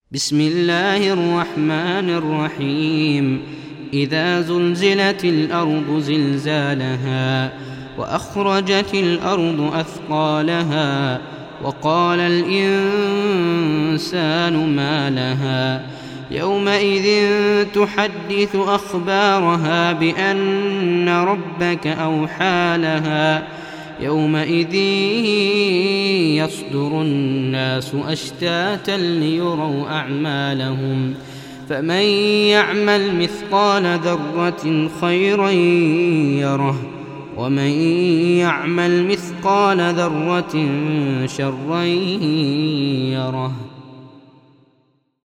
بسم الله الرحمن الرحيم. إذا زلزلت الأرض زلزالها وأخرجت الأرض أثقالها وقال الإنسان ما لها يومئذ تحدث أخبارها بأن ربك أوحى لها يومئذ يصدر الناس أشتاتا ليروا أعمالهم فمن يعمل مثقال ذرة خيرا يره ومن يعمل مثقال ذرة شرا يره.